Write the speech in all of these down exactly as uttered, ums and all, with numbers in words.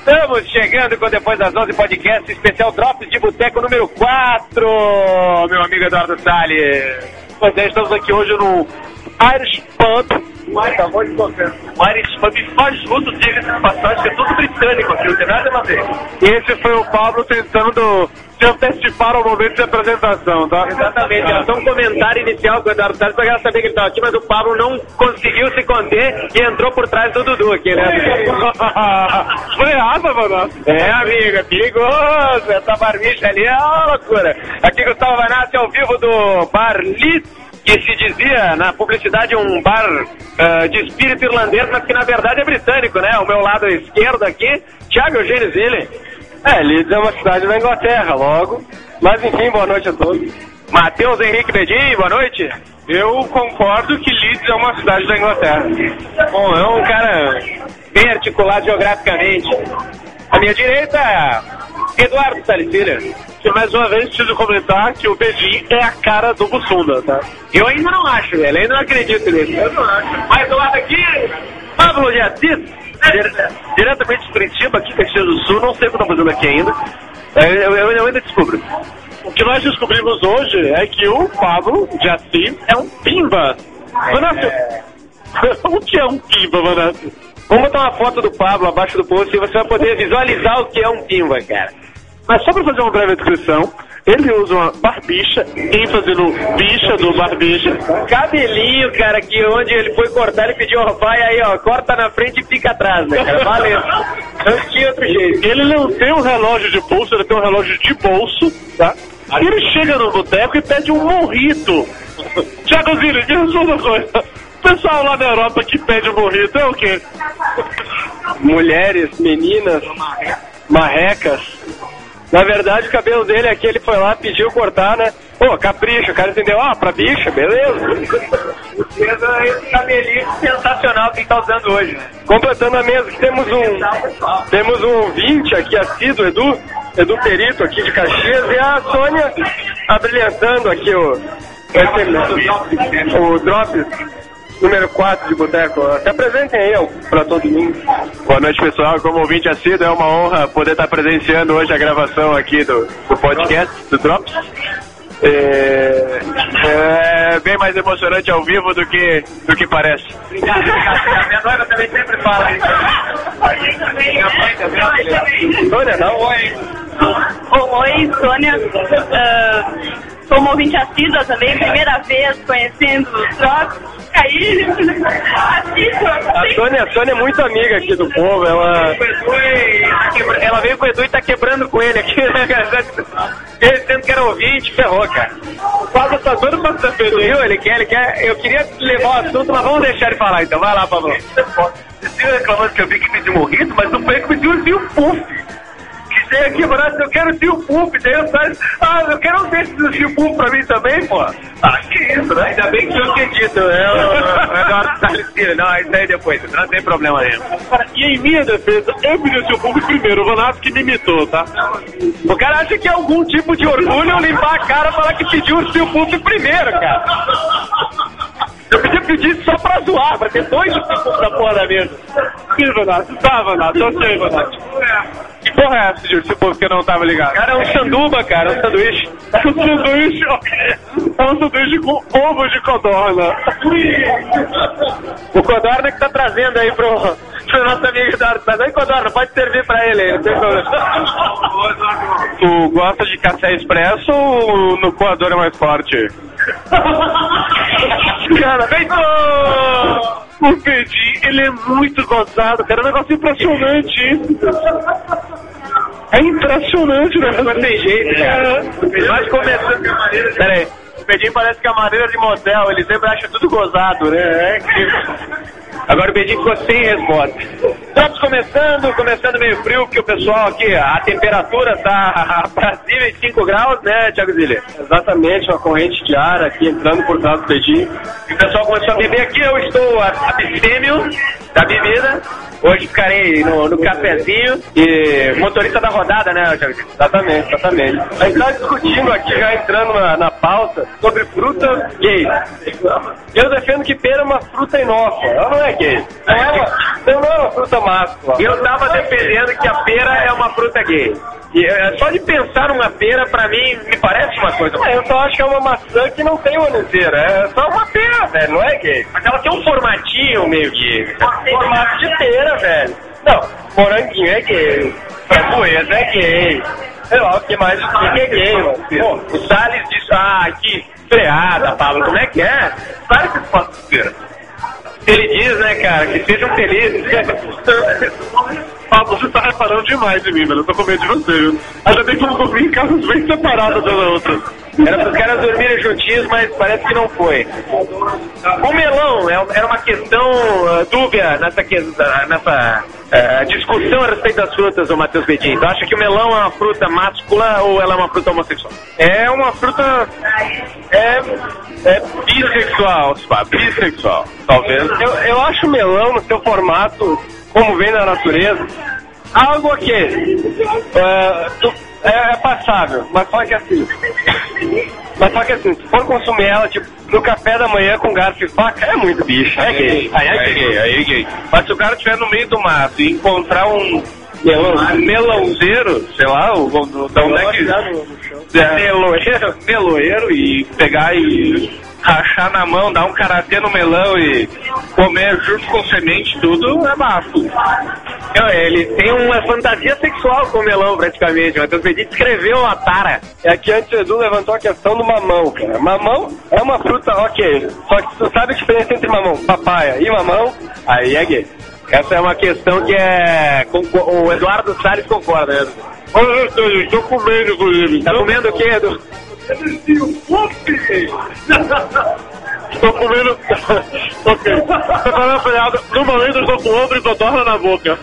Estamos chegando com Depois das onze podcast, especial Drops de Boteco número quatro, meu amigo Eduardo Salles. Pois é, estamos aqui hoje no Irish Pub. Mas tá bom de qualquer. O Irish Pub faz tudo, diga-se de passagem, que é tudo britânico aqui, não tem nada a ver. Esse foi o Pablo tentando se antecipar ao momento de apresentação, tá? Exatamente, era só um comentário inicial com o Eduardo Salles, pra ela saber que ele estava aqui, mas o Pablo não conseguiu se conter e entrou por trás do Dudu aqui, né? Foi asa, mano. É, amigo, é perigoso, essa barbicha ali é uma loucura. Aqui Gustavo Vanassi ao vivo do Bar Leeds, que se dizia na publicidade um bar uh, de espírito irlandês, mas que na verdade é britânico, né? O meu lado esquerdo aqui, Thiago Eugênio Zilli. É, Leeds é uma cidade da Inglaterra, logo. Mas enfim, boa noite a todos. Matheus Henrique Bedin, boa noite. Eu concordo que Leeds é uma cidade da Inglaterra. Bom, é um cara bem articulado geograficamente. À minha direita, Eduardo Salicília. E mais uma vez preciso comentar que o Bedin é a cara do Bussunda, tá? Eu ainda não acho, velho, ainda não acredito nisso. Eu não acho. Mais do lado aqui, Pablo de Assis. Diretamente de Curitiba, aqui em Caxias do Sul, não sei o que estão fazendo aqui ainda. Eu, eu, eu ainda descubro. O que nós descobrimos hoje é que o Pablo de Assis é um pimba. Vanassi, é... o que é um pimba, Vanassi? Vamos botar uma foto do Pablo abaixo do post e você vai poder visualizar o que é um pimba, cara. Mas só para fazer uma breve descrição, ele usa uma barbicha, ênfase no bicha do barbicha. Cabelinho, cara, que onde ele foi cortar, ele pediu ao pai, aí ó, corta na frente e fica atrás, né, cara? Valeu. Não tinha outro jeito. Ele não tem um relógio de pulso, ele tem um relógio de bolso, tá? E ele chega no boteco e pede um morrito. Thiago Zilli, me resolva uma coisa. O pessoal lá na Europa que pede um morrito é o quê? Mulheres, meninas, marrecas. Na verdade, o cabelo dele aqui, ele foi lá, pediu cortar, né? Pô, capricho, o cara entendeu? Ah, pra bicha, beleza. Esse cabelinho sensacional que ele tá usando hoje. Completando a mesa, temos um temos um ouvinte aqui, assíduo, Edu, Edu Perito aqui de Caxias, e a Sônia abrilhantando aqui o, esse, o Drops número quatro de Boteco. Se apresentem aí ó, pra todo mundo. Boa noite, pessoal. Como ouvinte assíduo, é uma honra poder estar presenciando hoje a gravação aqui do, do podcast, do Drops. É, é bem mais emocionante ao vivo do que, do que parece. Obrigado, obrigado. Minha noiva também sempre fala isso. Sônia, dá um oi. Oi, Sônia. Uh, sou uma ouvinte assídua também, primeira vez conhecendo os Drops. Aí, a Sônia, a Sônia é muito amiga aqui do povo, ela... ela veio com o Edu e tá quebrando com ele aqui, né, cara? Ele sendo que era ouvinte, ferrou, cara. O Pablo tá todo mundo tá viu? Ele quer, ele quer... Eu queria levar o assunto, mas vamos deixar ele falar, então. Vai lá, Pablo. Você reclamando que eu vi que pediu morrito, mas não foi que pediu o Tio Puff. Que tem aqui, mano, eu quero o Tio Puff. Daí eu saio, ah, eu quero um desses do Tio Puff pra mim também, pô. Ah, que isso, né? Ainda bem que eu acredito, né? O Eduardo Salicília. Não, isso aí depois, não tem problema nenhum. E em minha defesa, eu pedi o Tio Puff primeiro, o Vanassi que me imitou, tá? O cara acha que é algum tipo de orgulho limpar a cara e falar que pediu o Tio Puff primeiro, cara. Eu podia pedir só pra zoar, pra ter dois Tio Puff da porra da mesa. Sim, Vanassi, tá, Vanassi, eu sei, Vanassi. Que porra é essa de Tio Puff que eu não tava ligado? Cara, é um sanduba, cara, é um sanduíche. É um sanduíche, é um sanduíche com ovo de codorna. O codorna que tá trazendo aí pro, pro nosso amigo Eduardo. Mas aí, codorna, pode servir pra ele aí, não tem problema. Tu gosta de café expresso ou no coador é mais forte? Cara, feito! O Bedin, ele é muito gozado, cara, é um negócio impressionante. É impressionante, né? Não tem jeito, cara. Mas começando... Pera aí. O Bedin parece que é a maneira de motel, ele sempre acha tudo gozado, né? É incrível. Agora o Bedin ficou sem resposta. Estamos começando, começando meio frio, porque o pessoal aqui, a temperatura tá pra cima de cinco graus, né, Thiago Zilli? Exatamente, uma corrente de ar aqui entrando por trás do Bedin. E o pessoal começou a beber aqui, eu estou abstêmio da bebida. Hoje ficarei no, no cafezinho e motorista da rodada, né, Thiago? Exatamente, exatamente. A gente tá discutindo aqui, já entrando na, na pauta, sobre fruta gay. Eu defendo que pera é uma fruta inócua, ela não é gay. Não é uma, não é uma fruta máscula. Eu tava defendendo que a pera é uma fruta gay. E é, só de pensar numa pera, pra mim, me parece uma coisa. É, eu só acho que é uma maçã que não tem o ano inteiro. É só uma pera, velho, não é gay. Mas ela tem um formatinho meio gay. Formato de pera, velho. Não, moranguinho é gay. Framboesa é gay. Sei lá, o que mais o que é gay, mano. Pô, o Salles disse, ah, que freada, Pablo, como é que é? Claro que pode ser. Ele diz, né, cara, que sejam felizes. Pablo, você tá reparando demais em mim, velho. Eu tô com medo de você, viu? Ainda bem que eu não dormi em casas bem separadas das outras. Era para os caras dormirem juntinhos, mas parece que não foi. O melão era uma questão uh, dúbia nessa, nessa uh, discussão a respeito das frutas, ô Matheus Bedin. Tu acha que o melão é uma fruta máscula ou ela é uma fruta homossexual? É uma fruta... É... É bissexual, Spa, bissexual, talvez. Eu, eu acho o melão no seu formato, como vem na natureza, algo que é, é, é passável, mas só que assim. Mas só que assim, se for consumir ela, tipo, no café da manhã com garfo e faca, é muito bicho, é gay. Aí é gay, aí é gay. Mas se o cara estiver no meio do mato e encontrar um melão, melãozeiro, sei lá, o, o, da onde é que... É, meloeiro, meloeiro e pegar e rachar na mão, dar um karatê no melão e comer junto com semente, tudo é bafo. Ele tem uma fantasia sexual com o melão, praticamente. O Matheus Bedin descreveu a tara. É que antes o Edu levantou a questão do mamão, cara. Mamão é uma fruta, ok. Só que tu sabe a diferença entre mamão, papaya e mamão, aí é gay. Essa é uma questão que é... O Eduardo Salles concorda, né? Olha, eu estou comendo, inclusive. Tá comendo o quê, Edu? Estou comendo... Ok. Preparando a freada. No momento eu estou com ombro e codorna na boca.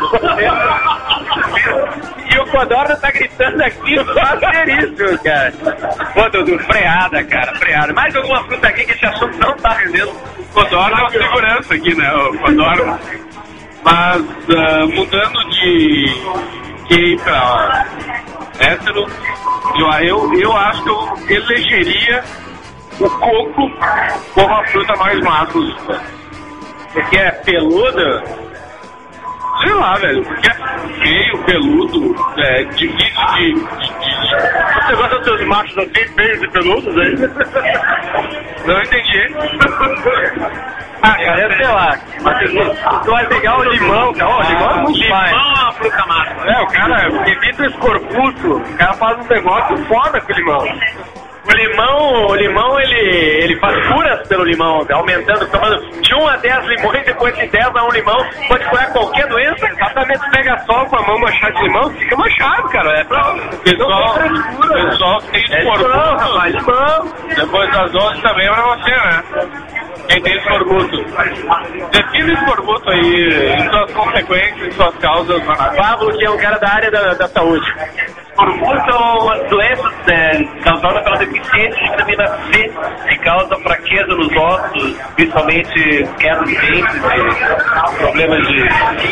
E o codorna tá gritando aqui, seríssimo, cara. Pô, Dudu, freada, cara, freada. Mais alguma fruta aqui que esse assunto não tá rendendo? Codorna é uma segurança aqui, né? O codorna. Mas uh, mudando de gay pra hétero, eu, eu, eu acho que eu elegeria o coco como a fruta mais máscula. Porque é peluda? Sei lá, velho, porque é feio, peludo, é difícil de, de, de... Você gosta dos seus machos assim, feios e peludos, aí? Não entendi. Ah, cara, eu sei lá. Mas tu vai pegar o limão, cara. Ó, limão é muito limão mais. Limão é uma fruta máscula. É, o cara evita o escorbuto, o cara faz um negócio foda com o limão. O limão, o limão ele, ele faz curas pelo limão, aumentando, tomando de um a dez limões, depois de dez a um limão, pode curar qualquer doença. Exatamente, pega só com a mão manchada de limão, fica manchado, cara. É pra... Pessoal, pessoal tem escorbuto, é limão. Depois das doze também é pra você, né? Quem tem escorbuto. Define escorbuto aí, em suas consequências, em suas causas. Pablo, que é um cara da área da, da saúde. Escorbuto são as doenças é, causadas pela deficiência de vitamina C, que causa fraqueza nos ossos, principalmente queda de dentes e problemas de...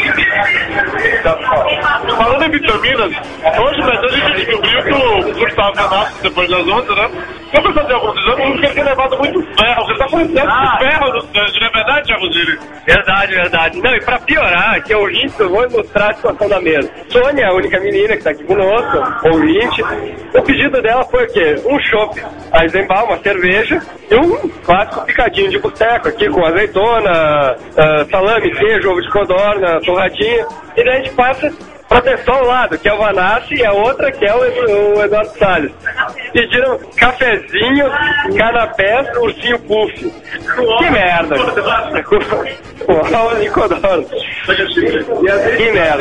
Falando em vitaminas, hoje mas a gente descobriu que o Gustavo Renato, depois das ondas, né? Eu pensei de alguns exames, porque ele tem levado muito ferro. Você tá parecendo ah, de ferro, não é verdade, Thiago Zilli? Verdade, verdade. Não, e pra piorar, que é ouvinte, eu vou mostrar a situação da mesa. Sônia, a única menina que tá aqui conosco, ouvinte, o pedido dela foi o quê? Um chopp, a Eisenbahn, uma cerveja e um clássico picadinho de boteco aqui com azeitona, uh, salame, queijo, ovo de codorna, torradinha. E daí a gente passa pra testar um lado, que é o Vanassi, e a outra que é o, o Eduardo Salles. Pediram cafezinho, canapés, ursinho puff. Que merda! Com aula de codorna. Que merda!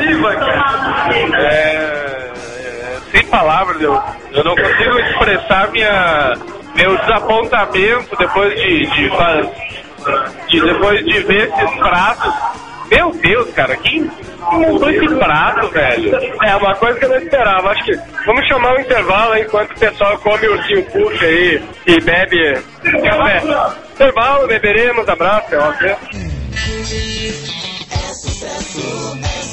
É... Sem palavras, eu, eu não consigo expressar minha, meu desapontamento depois de, de, de, depois de ver esses pratos. Meu Deus, cara, quem montou esse prato, velho? É, uma coisa que eu não esperava. Acho que vamos chamar um intervalo aí, enquanto o pessoal come ursinho puff aí e bebe café. Intervalo, beberemos, abraço, é óbvio. É sucesso, é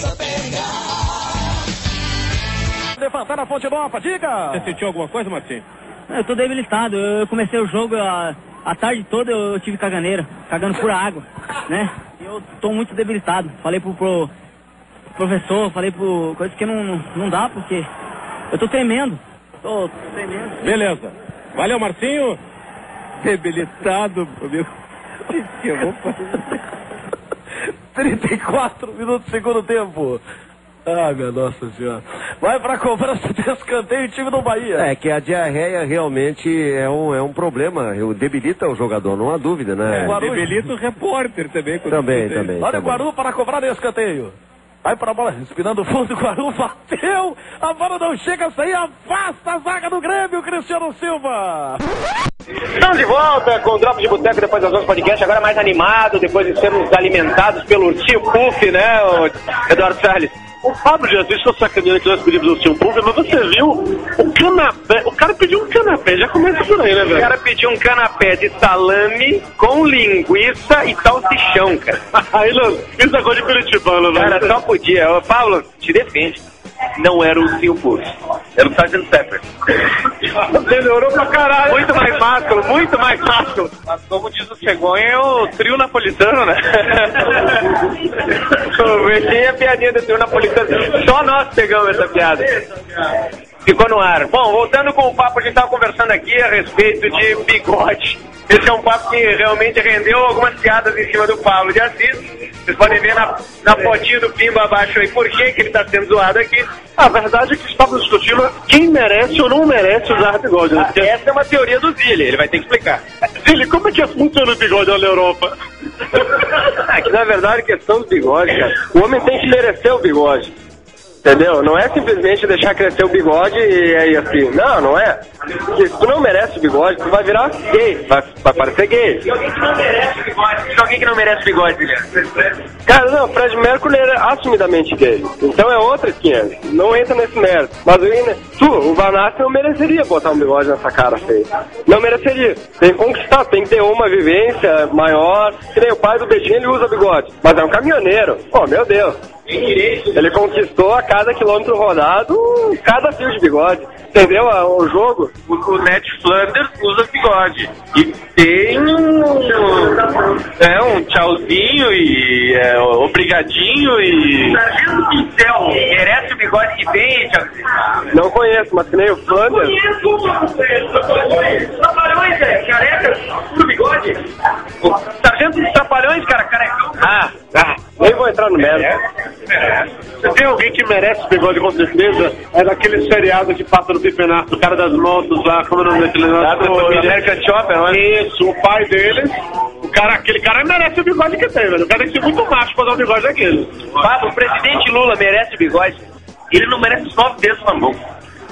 levantar a Fonte Nova, diga! Você sentiu alguma coisa, Marcinho? Eu tô debilitado, eu comecei o jogo a, a tarde toda eu tive caganeira, cagando pura água, né? Eu tô muito debilitado, falei pro, pro professor, falei pro coisa que não, não dá, porque eu tô tremendo, tô tremendo. Beleza, valeu Marcinho. Debilitado, amigo. Que eu vou fazer? trinta e quatro minutos do segundo tempo. Ah, minha Nossa Senhora. Vai pra cobrança de escanteio o time do Bahia. É que a diarreia realmente é um, é um problema. Debilita o jogador, não há dúvida, né? É, debilita o repórter também. Também, também. Olha também. o Guaru para cobrar de escanteio. Vai pra bola, espinando o fundo, o Guaru bateu. A bola não chega a sair, afasta a zaga do Grêmio, Cristiano Silva. Estamos de volta com o Drop de Boteco depois das onze podcast, agora mais animado, depois de sermos alimentados pelo Ursinho Puff, né, Eduardo Salles? O Fábio já disse que eu sacaneando que nós pedimos o Ursinho Puff, mas você viu o canapé, o cara pediu um canapé, já começa por aí, né, velho? O cara pediu um canapé de salame com linguiça e salsichão, cara. Aí, não, isso é coisa de Curitibano, velho. Cara, só podia. Ô, Paulo, te defende. Não era o Ursinho Puff, era o sargento Pepper. Melhorou pra caralho. Muito mais másculo, muito mais másculo. Mas como diz o Cegonha, é o trio napolitano, né? Tinha a piadinha do trio napolitano. Só nós pegamos essa piada. Ficou no ar. Bom, voltando com o papo, a gente estava conversando aqui a respeito de bigode. Esse é um papo que realmente rendeu algumas piadas em cima do Pablo de Assis. Vocês podem ver na, na fotinha do Pimba abaixo aí por que, que ele está sendo zoado aqui. A verdade é que estamos discutindo quem merece ou não merece usar bigode. Né? Essa é uma teoria do Zilli, ele vai ter que explicar. Zilli, como é que funciona o bigode na Europa? É que na verdade a questão do bigode, cara, o homem tem que merecer o bigode. Entendeu? Não é simplesmente deixar crescer o bigode e aí assim. Não, não é. Porque se tu não merece o bigode, tu vai virar gay. Vai, vai parecer gay. E alguém que não merece o bigode? E alguém que não merece o bigode, Guilherme? Cara, não, o Fred Mercury era assumidamente gay. Então é outra quinhentos. Não entra nesse mérito. Mas eu, tu, o Vanassi não mereceria botar um bigode nessa cara feia. Não mereceria. Tem que conquistar, tem que ter uma vivência maior. Que nem o pai do Betinho, ele usa bigode. Mas é um caminhoneiro. Oh, meu Deus. Ele conquistou a cada quilômetro rodado cada fio de bigode. Entendeu o jogo? O, o Ned Flanders usa bigode. E tem um, é, um tchauzinho e é, obrigadinho e... Sargento Pincel merece o bigode que tem, tchauzinho? Não conheço, mas que nem o Flanders. Conheço! Trapalhões, velho, careca, puro bigode. O Sargento dos Trapalhões, cara, carecão. Ah, ah. Nem vou entrar no mérito. Se tem alguém que merece bigode com certeza, é daquele seriado que passa no campeonato, o cara das motos lá, como é o nome daquele negócio? O American Chopper, não é? Isso, o pai deles, o cara, aquele cara merece o bigode que tem, velho. O cara tem que ser muito macho pra dar um bigode daquele. Pablo, o presidente Lula merece bigode? Ele não merece os nove dedos na mão.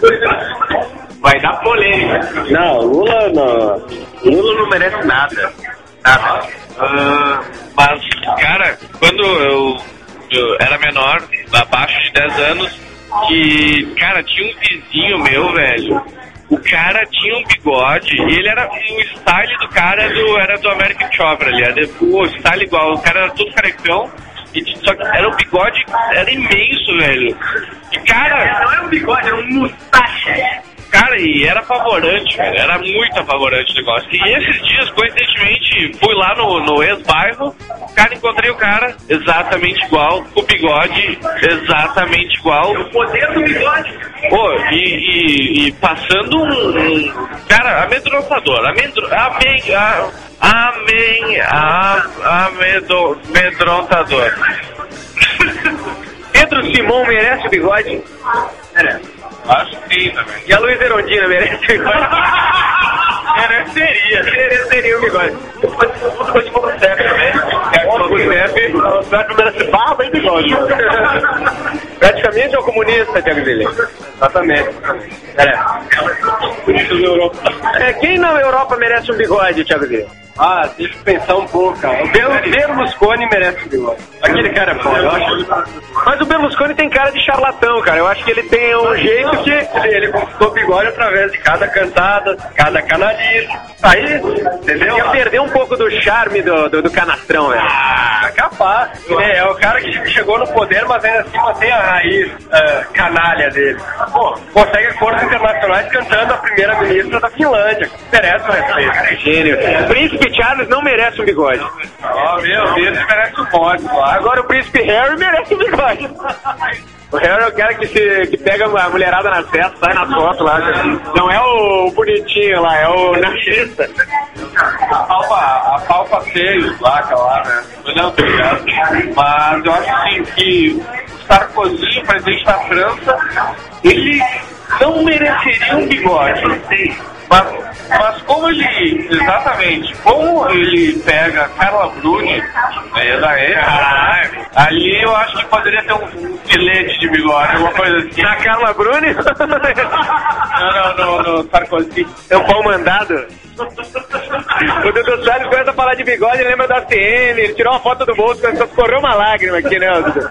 Vai dar polêmica. Não, Lula não. Lula não merece nada. Nada. Uh, mas, cara, quando eu, eu era menor, abaixo de dez anos, que, cara, tinha um vizinho meu, velho. O cara tinha um bigode e ele era. O style do cara era do, era do American Chopper ali. Era, o style igual, o cara era todo carecão. E, só que era um bigode, era imenso, velho. E, cara. Não é um bigode, é um mustache. Cara, e era apavorante, velho. Era muito apavorante o negócio. E esses dias, coincidentemente, fui lá no, no ex-bairro, cara, encontrei o cara exatamente igual, o bigode exatamente igual. O poder do bigode. Pô, e, e, e passando um, um. Cara, amedrontador. Amedro, amém. A, amém. A, amedo, amedrontador. Pedro Simão merece o bigode? Merece. Acho que sim também. E a Luiz Erondina merece o bigode? Mereceria. Mereceria o bigode. Tudo coisa de pouco certo também. O Sérgio merece barba e bigode. Praticamente é um comunista, Thiago Zilli. Exatamente. É. É, quem na Europa merece um bigode, Thiago Zilli? Ah, deixa eu pensar um pouco, cara. O Berlusconi merece um bigode. Aquele cara é foda, eu acho. Mas o Berlusconi tem cara de charlatão, cara. Eu acho que ele tem um jeito que ele, ele conquistou o bigode através de cada cantada, cada canalice. Aí, entendeu? Ia perder um pouco do charme do, do, do canastrão, velho. Ah, capaz. É, é o cara que chegou no poder, mas ainda assim mantém a raiz uh, canalha dele. Pô, consegue acordos internacionais cantando a primeira-ministra da Finlândia. Merece o respeito. Gênio. O príncipe Charles não merece um bigode. Oh, meu Deus, ele merece um bode. Agora o príncipe Harry merece um bigode. O Harry é o cara que, se, que pega a mulherada na festa, sai na foto lá. Não é o bonitinho lá, é o narcisista. A palpa, a palpa feio lá, aquela lá, né? Não, tá ligado? Mas eu acho assim que o Sarkozy, o presidente da França, ele não mereceria um bigode. Mas, mas como ele, exatamente, como ele pega Carla Bruni, é da época, ali eu acho que poderia ter um, um filete de bigode, alguma coisa assim. Na Carla Bruni? Não, não, no Sarkozy. É um pau mandado? O Dudu Salles começa a falar de bigode e lembra da C N, ele tirou uma foto do bolso e correu uma lágrima aqui, né, Dudu?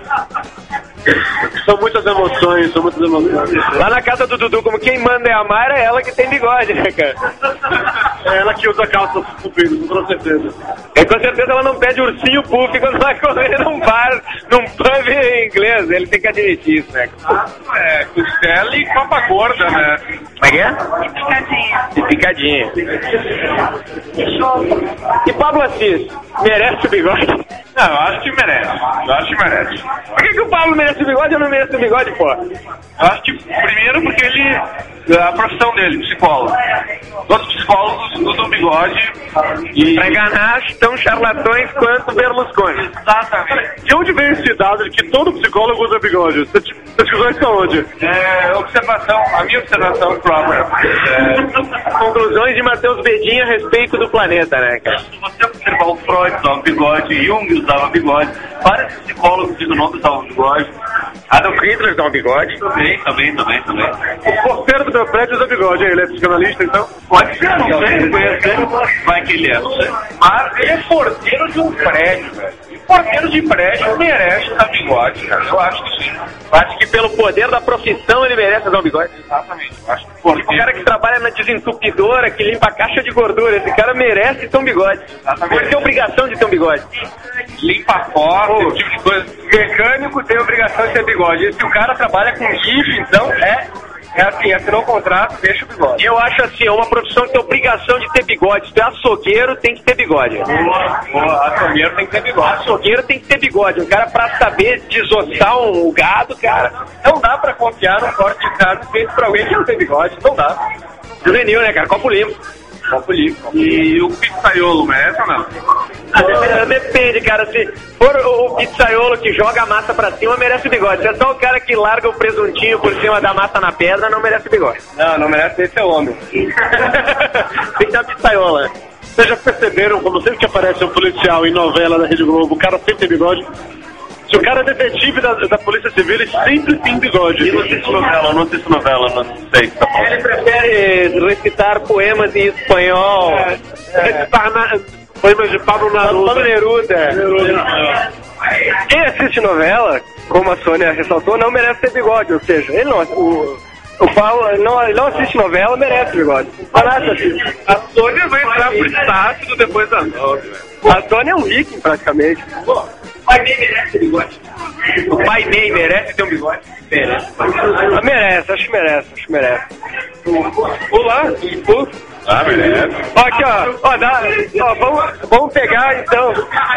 São muitas emoções, são muitas emoções. Lá na casa do Dudu, como quem manda é a Mayra, é ela que tem bigode, né, cara? É ela que usa calças compridas, com certeza. É, com certeza ela não pede ursinho puff quando vai correr num bar, num pub em inglês. Ele tem que admitir isso, né? Ah, é, costela e copa gorda, né? Como é que é? E picadinha. E picadinha. E Pablo Assis, merece o bigode? Não, eu acho que merece. Eu acho que merece. Por que, que o Pablo merece o bigode e eu não mereço o bigode, pô? Eu acho que, primeiro, porque ele... a profissão dele, psicólogo. Outros psicólogos usam bigode e... pra enganar tão charlatões quanto Berlusconi. Exatamente. De onde vem esse dado de que todo psicólogo usa bigode? Pesquisões estão onde? É, observação, a minha observação própria. É... Conclusões de Matheus Bedin a respeito do planeta, né, cara? Se você observar o Freud usava bigode, Jung usava bigode, vários psicólogos do nome usavam bigode. Adolf Hitler usava bigode? Também, também, também, também. O porteiro do meu prédio usa bigode, ele é psicanalista, então? Pode ser, não sei, conhecer, vai que ele é, não sei. Mas ele é porteiro de um prédio, velho. E porteiro de prédio merece usar bigode, cara. Eu acho que sim. Eu acho que pelo poder da profissão ele merece usar um bigode. Exatamente. Eu acho que o cara que trabalha na desentupidora, que limpa a caixa de gordura, esse cara merece ter um bigode. Ele tem obrigação de ter um bigode. Limpa a porta, esse tipo de coisa. Mecânico tem obrigação de ter bigode. E se o cara trabalha com lixo, então é... É assim, assinou o contrato, deixa o bigode. Eu acho assim, é uma profissão que tem obrigação de ter bigode. Se tu é açougueiro, tem que ter bigode. Boa, boa, açougueiro tem que ter bigode. Açougueiro tem que ter bigode. Um cara pra saber desossar um gado, cara. Não dá pra confiar num corte de carne feito pra alguém que não tem bigode. Não dá. Juvenil, né, cara? Copo limpo. Copo limpo. E o pizzaiolo merece ou não? Ah, depende, depende, cara. Se for o pizzaiolo que joga a massa pra cima, merece bigode. Se é só o cara que larga o presuntinho por cima da massa na pedra, não merece bigode. Não, não merece esse é homem. Tem que dar pizzaiolo, né? Vocês já perceberam, como sempre que aparece um policial em novela da Rede Globo, o cara sempre tem bigode? Se o cara é detetive da, da Polícia Civil, ele sempre tem bigode. E não assisto novela, não assisto novela, não sei o que tá falando. Ele prefere recitar poemas em espanhol. É, é. Recitar na, poemas de Pablo Neruda. Pablo Neruda. Neruda. Quem assiste novela, como a Sônia ressaltou, não merece ter bigode. Ou seja, ele não... O, o Paulo não, ele não assiste novela, merece bigode. A Sônia vai entrar por estático depois das nove, velho. A Sônia é um viking, praticamente. Pô. O pai Ney merece ter bigode. O pai Ney merece ter um bigode? Merece. Ah, merece, acho que merece, acho que merece. Olá, o Ah, merece. Ó, aqui, ó, ó, dá, ó vamos, vamos pegar então.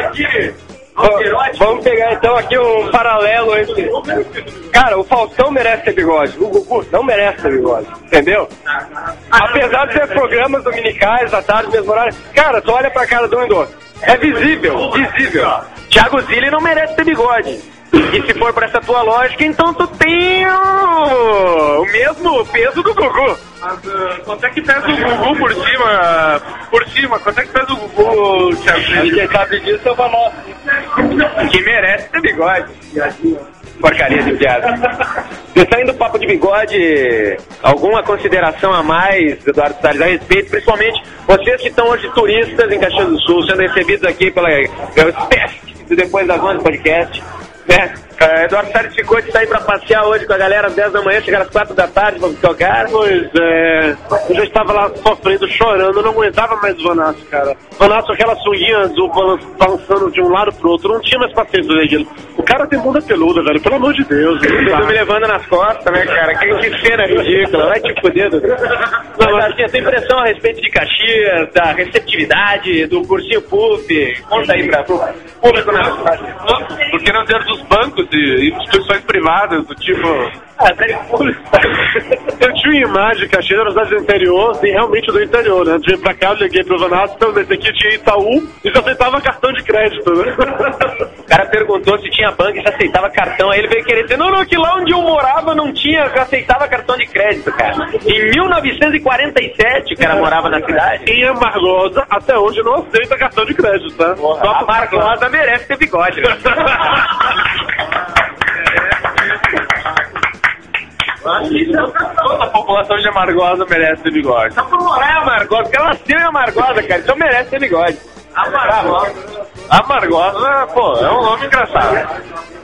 Ó, vamos pegar então aqui um paralelo entre. Cara, o Faustão merece ter bigode, o Gugu não merece ter bigode, entendeu? Apesar de ter programas dominicais, à tarde, mesmo horário, cara, tu olha pra cara do um e do outro. É visível, visível. Thiago Zilli não merece ter bigode. E se for por essa tua lógica, então tu tem o, o mesmo peso do Gugu. Mas uh, quanto é que pesa o Gugu por cima? Por cima, quanto é que pesa o Gugu, Thiago Zilli? Quem sabe disso é o Vanessa. Que merece ter bigode. Porcaria de piada. E saindo do papo de bigode, alguma consideração a mais, Eduardo Salles, a respeito, principalmente vocês que estão hoje turistas em Caxias do Sul, sendo recebidos aqui pela, pela espécie do Depois das onze podcast, né? É, Eduardo Salles ficou de sair pra passear hoje com a galera às dez da manhã, chegar às quatro da tarde pra buscar o cara. Pois é, eu já estava lá sofrendo, chorando, eu não aguentava mais o Vanasco, cara. Vanasco, aquela sunguinha azul balançando de um lado pro outro, não tinha mais paciência daquilo. O cara tem bunda peluda, velho, pelo amor de Deus. Vocês estão me levando nas costas, né, cara? Que, que cena ridícula, vai te fuder. Não, mas assim, a tua impressão a respeito de Caxias, da receptividade, do cursinho P U F, conta aí pra pro público na cidade. Por que não dizer dos bancos e instituições privadas, do tipo... Ah, sério, público. Eu tinha uma imagem, Caxias era uma cidade do interior, e realmente do interior, né? Antes de vir pra cá, eu liguei pro Vanasco, então nesse aqui tinha Itaú e já aceitava cartão de crédito, né? O cara perguntou se tinha banco e se aceitava cartão, aí ele veio querer dizer, não, não, que lá onde eu morava não tinha, já aceitava cartão de crédito, cara. Em mil novecentos e quarenta e sete o cara morava na cidade. Em Amargosa, até hoje não aceita cartão de crédito, tá? Porra, a Amargosa merece ter bigode, né? Toda a população de Amargosa merece ter bigode. Só por morar em Amargosa, porque ela nasceu em Amargosa, cara, então merece ter bigode. Amargosa. Amargosa, pô, é um nome engraçado.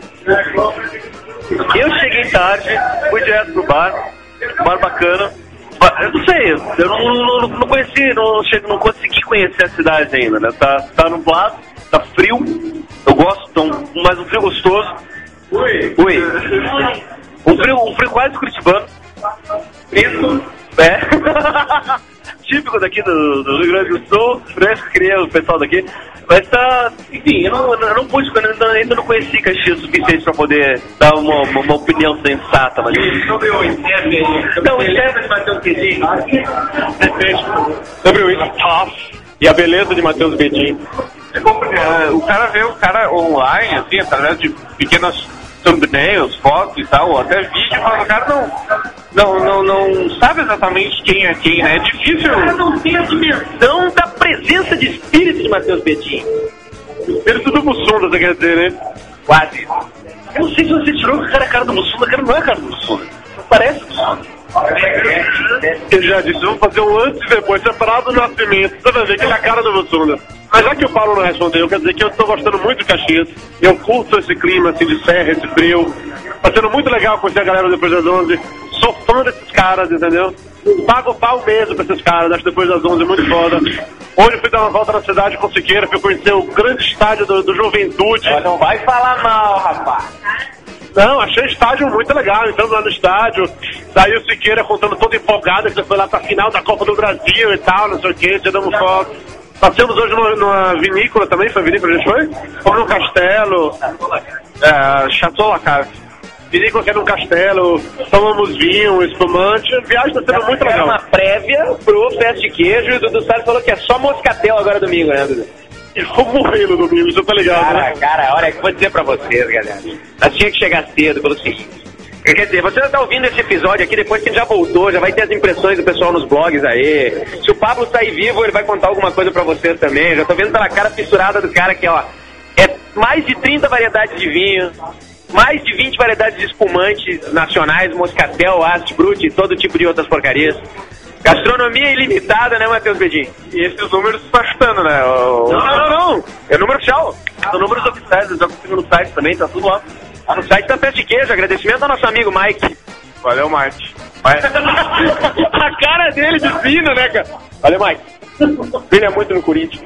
Eu cheguei tarde, fui direto pro bar, bar bacana. Eu não sei, eu não, não, não conheci, não, chego, não consegui conhecer a cidade ainda, né? Tá, tá nublado, tá frio, eu gosto, então, mas um frio gostoso. Ui. Ui. Um frio, um frio quase curitibano. Isso. É. Típico daqui do, do Rio Grande do Sul, fresco, que nem o pessoal daqui. Mas tá, enfim, eu não, eu não pude, ainda, ainda não conheci Caxias o suficiente pra poder dar uma, uma, uma opinião sensata. Mas... Sobre o Steve, então, o Steve de Matheus Bedin. Sobre o staff e a beleza de Matheus Bedin. O cara vê o cara online, assim, através de pequenas thumbnails, fotos e tal, ou até vídeo, mas o cara não, não, não, não sabe exatamente quem é quem, né? É difícil. O cara não tem a dimensão da presença de espírito de Matheus Bedin. Espírito do Mussunda, você quer dizer, né? Quase. Eu não sei se você tirou que o cara é cara do Mussunda, o cara não é cara do Mussunda. Não parece Mussunda. Eu já disse, vamos fazer um antes e depois, separado do nascimento. Você vai ver que ele é a cara do Mussunda. Mas já que o Paulo não respondeu, quer dizer que eu estou gostando muito de Caxias. Eu curto esse clima assim de serra, esse frio. Tá sendo muito legal conhecer a galera depois das onze. Sou fã desses caras, entendeu? Pago pau mesmo pra esses caras, acho que depois das onze é muito foda. Hoje eu fui dar uma volta na cidade com o Siqueira, fui conhecer o grande estádio do, do Juventude. Mas não vai falar mal, rapaz. Não, achei o estádio muito legal, entrando lá no estádio, daí o Siqueira contando todo empolgado que você foi lá pra final da Copa do Brasil e tal, não sei o que, tiramos foto. Passamos hoje numa, numa vinícola também, foi vinícola a gente foi? Fomos num castelo, é, Chateau Lacave. Vinícola que é num castelo, tomamos vinho, espumante, a viagem tá sendo muito legal. É uma prévia pro Festa de Queijo e o Dudu Salles falou que é só moscatel agora domingo, né, Dudu? E fomos morrer no domingo, você tá ligado, cara, né? Cara, olha, eu vou dizer pra vocês, galera. Nós tinha que chegar cedo pelo seguinte. Quer dizer, você já tá ouvindo esse episódio aqui, depois que ele já voltou, já vai ter as impressões do pessoal nos blogs aí. Se o Pablo sair vivo, ele vai contar alguma coisa pra vocês também. Já tô vendo pela cara fissurada do cara que, ó, é mais de trinta variedades de vinho, mais de vinte variedades de espumantes nacionais, moscatel, arte, brute e todo tipo de outras porcarias. Gastronomia ilimitada, né, Matheus Bedin? E esses números estão chutando, né? O... Não, não, não. É número oficial. São números oficiais, eu já consigo no site também, tá tudo lá. Tá no site da Festa de Queijo. Agradecimento ao nosso amigo Mike. Valeu, Mike. Mas... A cara dele de fino, né, cara? Valeu, Mike. Brilha muito no Corinthians.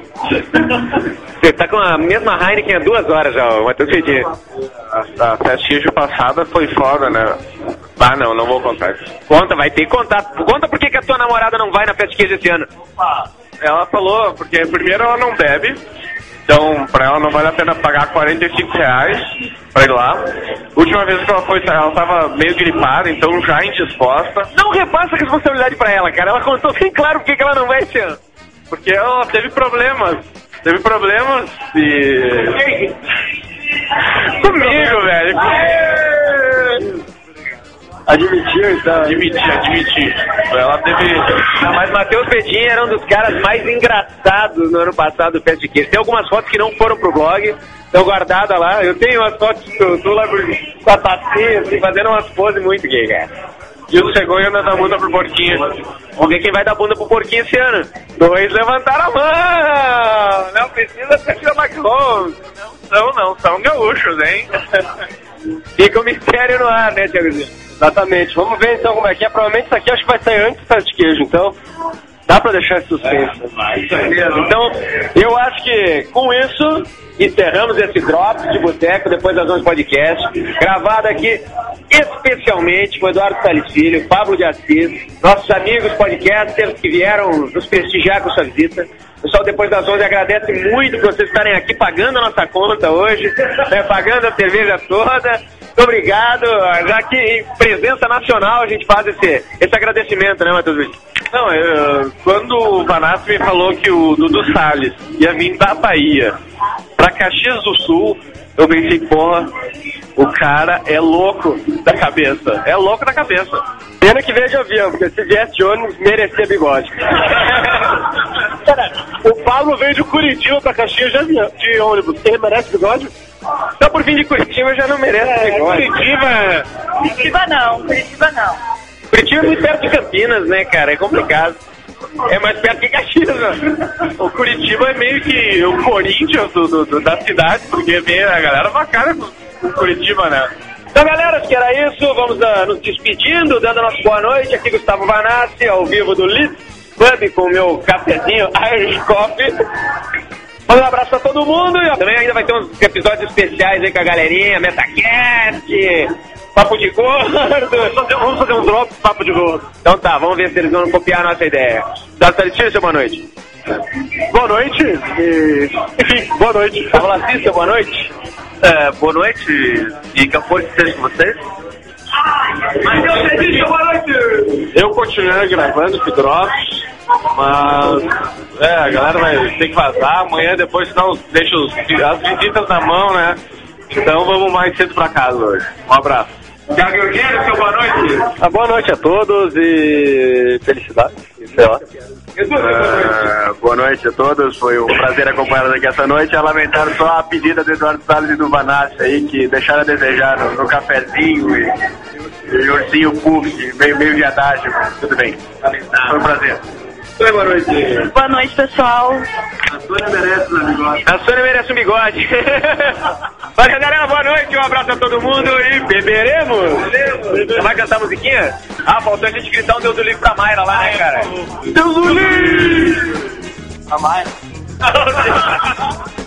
Você tá com a mesma Heineken há duas horas já, o Matheus Bedin. A, a Festa de Queijo passada foi foda, né? Ah, não, não vou contar isso. Conta, vai ter que contar. Conta por que, que a tua namorada não vai na Festa de Queijo esse ano. Ela falou, porque primeiro ela não bebe, então pra ela não vale a pena pagar quarenta e cinco reais pra ir lá. Última vez que ela foi, ela tava meio gripada, então já indisposta. Não repassa a responsabilidade pra ela, cara. Ela contou bem claro por que, que ela não vai esse ano. Porque ela teve problemas. Teve problemas e... Comigo, velho. Admitiu, então. Admiti, admiti. Ela teve... Não, mas Matheus Bedin era um dos caras mais engraçados no ano passado do Festa de Queijo. Tem algumas fotos que não foram pro blog, estão guardadas lá. Eu tenho umas fotos do, do lá com a tacinha, assim, fazendo umas poses muito gay, cara. E o cegonha anda da bunda pro porquinho. Vamos ver quem vai dar bunda pro porquinho esse ano. Dois levantaram a mão. Não precisa ser Sherlock Holmes. Não são, não. São gaúchos, hein? Fica o mistério no ar, né, Thiagozinho? Exatamente. Vamos ver então como é que é. Provavelmente isso aqui acho que vai sair antes do salada de queijo, então dá pra deixar esse suspense. Então, eu acho que com isso encerramos esse Drops de Boteco depois das onze podcast, gravado aqui especialmente com Eduardo Salles Filho, Pablo de Assis, nossos amigos podcasters que vieram nos prestigiar com sua visita. O pessoal depois das onze agradece muito por vocês estarem aqui pagando a nossa conta hoje, né, pagando a cerveja toda. Muito obrigado, já que em presença nacional a gente faz esse, esse agradecimento, né, Matheus Vitor? Não, eu, quando o Vanassi me falou que o Dudu Salles ia vir da Bahia pra Caxias do Sul, eu pensei, porra, o cara é louco da cabeça. É louco da cabeça. Pena que veio de avião, porque se viesse de ônibus, merecia bigode. Cara, o Pablo veio de Curitiba pra Caxias de, avião, de ônibus. Ele merece bigode? Só por vir de Curitiba já não merece é, bigode. Curitiba... Curitiba não, Curitiba não. Curitiba é muito perto de Campinas, né, cara? É complicado. É mais perto que Caxias, né? O Curitiba é meio que o Corinthians do, do, do, da cidade, porque meio a galera bacana com o Curitiba, né? Então, galera, acho que era isso. Vamos uh, nos despedindo, dando a nossa boa noite. Aqui Gustavo Vanassi, ao vivo do Leeds Pub, com o meu cafezinho Irish Coffee. Manda um abraço pra todo mundo. E também ainda vai ter uns episódios especiais aí com a galerinha, MetaCast, Papo de Gordo. Vamos fazer um drop Papo de Gordo. Então tá, vamos ver se eles vão copiar a nossa ideia. Dá certinho, seu boa noite. Boa noite. E... Enfim, boa noite. Pablo Assis, boa noite. É, boa noite e que a força esteja com vocês. Eu continuei gravando esse Drops, mas é, a galera vai ter que vazar amanhã, depois senão deixa os, as visitas na mão, né? Então vamos mais cedo pra casa hoje. Um abraço. Thiago Eugênio, seu boa noite. Ah, boa noite a todos e felicidades, sei lá. Uh, boa noite a todos, foi um prazer acompanhá-los aqui essa noite. A lamentar só a pedida do Eduardo Salles e do Vanassi aí, que deixaram a desejar no, no cafezinho e, e ursinho puff, meio, meio viadagem, mas tudo bem. Foi um prazer. Oi, boa noite. Boa noite, pessoal. A Sônia merece um bigode. A Sônia merece um bigode. Valeu, galera, boa noite, um abraço a todo mundo e beberemos. Você vai cantar a musiquinha? Ah, faltou a gente gritar um Deus do livro pra Mayra lá, né, cara? Deus do livro! A Mayra.